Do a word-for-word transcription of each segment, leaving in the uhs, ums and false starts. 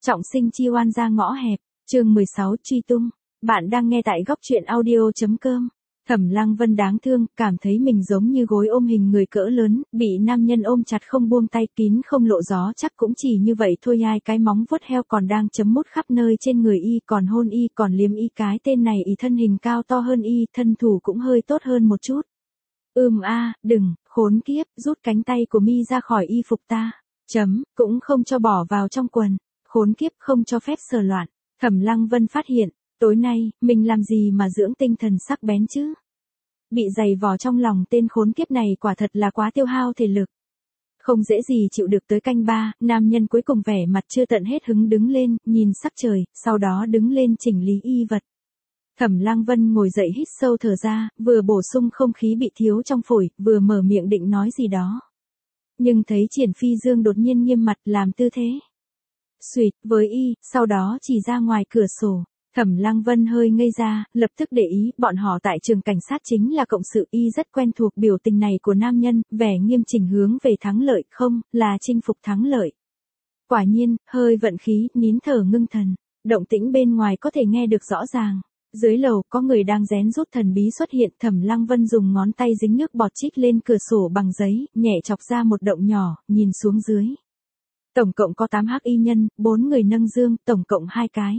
Trọng sinh chi oan ra ngõ hẹp, chương mười sáu truy tung. Bạn đang nghe tại góc truyện audio.com. Thẩm Lăng Vân đáng thương, cảm thấy mình giống như gối ôm hình người cỡ lớn, bị nam nhân ôm chặt không buông tay, kín không lộ gió, chắc cũng chỉ như vậy thôi. Ai cái móng vuốt heo còn đang chấm mút khắp nơi trên người y, còn hôn y, còn liếm y. Cái tên này y thân hình cao to hơn y, thân thủ cũng hơi tốt hơn một chút. Ừm a, đừng, khốn kiếp, rút cánh tay của mi ra khỏi y phục ta. Chấm, cũng không cho bỏ vào trong quần. Khốn kiếp, không cho phép sờ loạn. Thẩm Lăng Vân phát hiện, tối nay, mình làm gì mà dưỡng tinh thần sắc bén chứ? Bị giày vò trong lòng tên khốn kiếp này quả thật là quá tiêu hao thể lực. Không dễ gì chịu được. Tới canh ba, nam nhân cuối cùng vẻ mặt chưa tận hết hứng đứng lên, nhìn sắc trời, sau đó đứng lên chỉnh lý y vật. Thẩm Lăng Vân ngồi dậy hít sâu thở ra, vừa bổ sung không khí bị thiếu trong phổi, vừa mở miệng định nói gì đó. Nhưng thấy Triển Phi Dương đột nhiên nghiêm mặt làm tư thế Xuyệt với y, sau đó chỉ ra ngoài cửa sổ. Thẩm Lăng Vân hơi ngây ra, lập tức để ý, bọn họ tại trường cảnh sát chính là cộng sự, y rất quen thuộc biểu tình này của nam nhân, vẻ nghiêm chỉnh hướng về thắng lợi, không, là chinh phục thắng lợi. Quả nhiên, hơi vận khí, nín thở ngưng thần, động tĩnh bên ngoài có thể nghe được rõ ràng. Dưới lầu có người đang rén rút thần bí xuất hiện. Thẩm Lăng Vân dùng ngón tay dính nước bọt chích lên cửa sổ bằng giấy, nhẹ chọc ra một động nhỏ, nhìn xuống dưới. Tổng cộng có tám hắc y nhân, bốn người nâng dương, tổng cộng hai cái.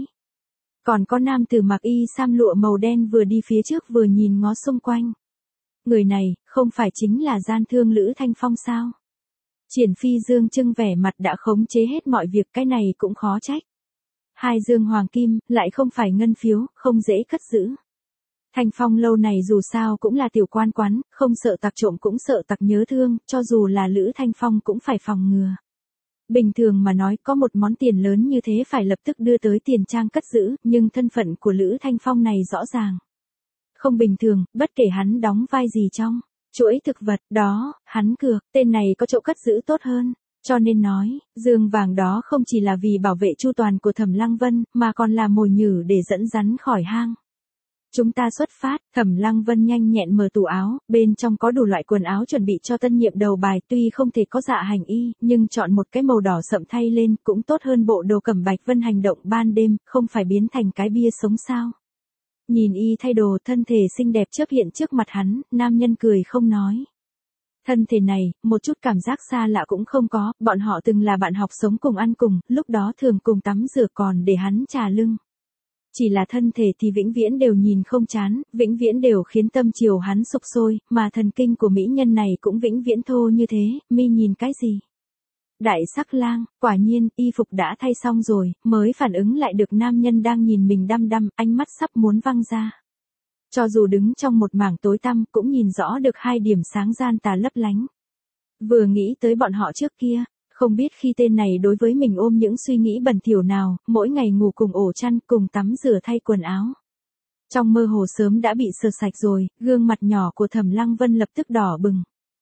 Còn có nam tử mặc y sam lụa màu đen vừa đi phía trước vừa nhìn ngó xung quanh. Người này, không phải chính là gian thương Lữ Thanh Phong sao? Triển Phi Dương trưng vẻ mặt đã khống chế hết mọi việc, cái này cũng khó trách. Hai dương hoàng kim, lại không phải ngân phiếu, không dễ cất giữ. Thanh Phong lâu này dù sao cũng là tiểu quan quán, không sợ tặc trộm cũng sợ tặc nhớ thương, cho dù là Lữ Thanh Phong cũng phải phòng ngừa. Bình thường mà nói có một món tiền lớn như thế phải lập tức đưa tới tiền trang cất giữ, nhưng thân phận của Lữ Thanh Phong này rõ ràng không bình thường, bất kể hắn đóng vai gì trong chuỗi thực vật đó, hắn cược, tên này có chỗ cất giữ tốt hơn. Cho nên nói, dương vàng đó không chỉ là vì bảo vệ chu toàn của Thẩm Lăng Vân, mà còn là mồi nhử để dẫn rắn khỏi hang. Chúng ta xuất phát. Thẩm Lăng Vân nhanh nhẹn mở tủ áo, bên trong có đủ loại quần áo chuẩn bị cho tân nhiệm đầu bài, tuy không thể có dạ hành y, nhưng chọn một cái màu đỏ sậm thay lên cũng tốt hơn bộ đồ cẩm bạch vân hành động ban đêm, không phải biến thành cái bia sống sao. Nhìn y thay đồ, thân thể xinh đẹp chớp hiện trước mặt hắn, nam nhân cười không nói. Thân thể này, một chút cảm giác xa lạ cũng không có, bọn họ từng là bạn học sống cùng ăn cùng, lúc đó thường cùng tắm rửa còn để hắn trà lưng. Chỉ là thân thể thì vĩnh viễn đều nhìn không chán, vĩnh viễn đều khiến tâm chiều hắn sục sôi, mà thần kinh của mỹ nhân này cũng vĩnh viễn thô như thế. Mi nhìn cái gì? Đại sắc lang. Quả nhiên, y phục đã thay xong rồi, mới phản ứng lại được nam nhân đang nhìn mình đăm đăm, ánh mắt sắp muốn văng ra. Cho dù đứng trong một mảng tối tăm cũng nhìn rõ được hai điểm sáng gian tà lấp lánh. Vừa nghĩ tới bọn họ trước kia, không biết khi tên này đối với mình ôm những suy nghĩ bẩn thỉu nào, mỗi ngày ngủ cùng ổ chăn, cùng tắm rửa thay quần áo. Trong mơ hồ sớm đã bị sờ sạch rồi, gương mặt nhỏ của Thẩm Lăng Vân lập tức đỏ bừng.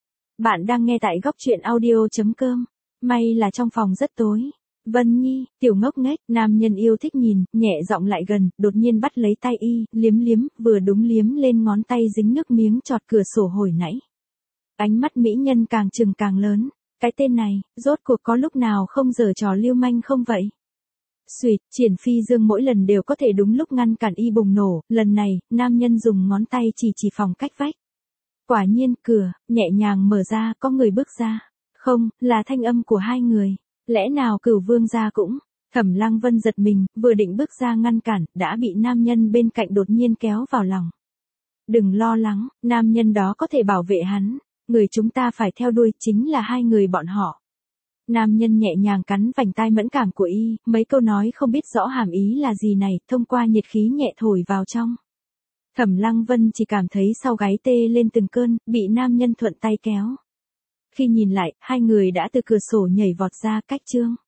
Bạn đang nghe tại góc truyện audio.com. May là trong phòng rất tối. Vân Nhi, tiểu ngốc nghếch, nam nhân yêu thích nhìn, nhẹ giọng lại gần, đột nhiên bắt lấy tay y, liếm liếm, vừa đúng liếm lên ngón tay dính nước miếng chọt cửa sổ hồi nãy. Ánh mắt mỹ nhân càng trừng càng lớn, cái tên này, rốt cuộc có lúc nào không giở trò lưu manh không vậy? Xuyệt, Triển Phi Dương mỗi lần đều có thể đúng lúc ngăn cản y bùng nổ, lần này, nam nhân dùng ngón tay chỉ chỉ phòng cách vách. Quả nhiên, cửa, nhẹ nhàng mở ra, có người bước ra. Không, là thanh âm của hai người. Lẽ nào Cửu Vương gia cũng? Thẩm Lăng Vân giật mình, vừa định bước ra ngăn cản, đã bị nam nhân bên cạnh đột nhiên kéo vào lòng. Đừng lo lắng, nam nhân đó có thể bảo vệ hắn, người chúng ta phải theo đuôi chính là hai người bọn họ. Nam nhân nhẹ nhàng cắn vành tai mẫn cảm của y, mấy câu nói không biết rõ hàm ý là gì này, thông qua nhiệt khí nhẹ thổi vào trong. Thẩm Lăng Vân chỉ cảm thấy sau gáy tê lên từng cơn, bị nam nhân thuận tay kéo. Khi nhìn lại, hai người đã từ cửa sổ nhảy vọt ra cách chương.